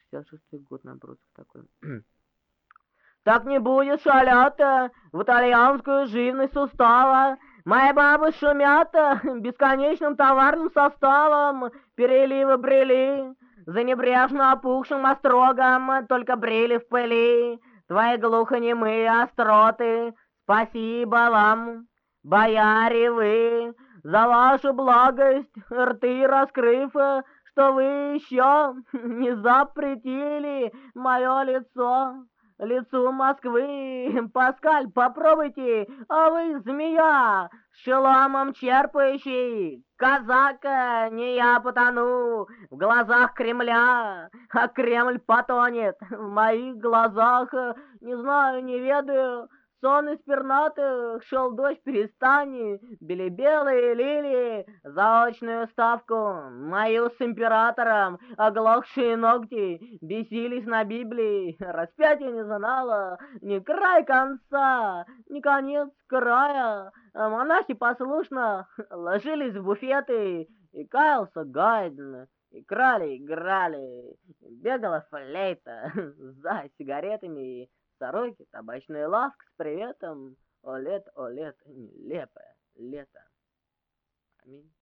66-й год набросок такой. Так не будет шалята в итальянскую живность устава. Мои бабы шумят бесконечным товарным составом, переливы брели, за небрежно опухшим острогом только брели в пыли. Твои глухонемые остроты, спасибо вам, бояре вы, за вашу благость, рты раскрыв, что вы еще не запретили мое лицо. Лицу Москвы, Паскаль, попробуйте, а вы змея, с шеломом черпающий, казака, не я потону в глазах Кремля, а Кремль потонет в моих глазах, не знаю, не ведаю. Сон из пернатых, шел дождь, перестани, бели белые лилии, заочную ставку, мою с императором, оглохшие ногти, бесились на Библии, распятие не знало, ни край конца, ни конец края, монахи послушно ложились в буфеты, и каялся Гайден, и крали, играли, бегала флейта за сигаретами, сороки, табачная лавка с приветом. О лето, нелепое лето. Аминь.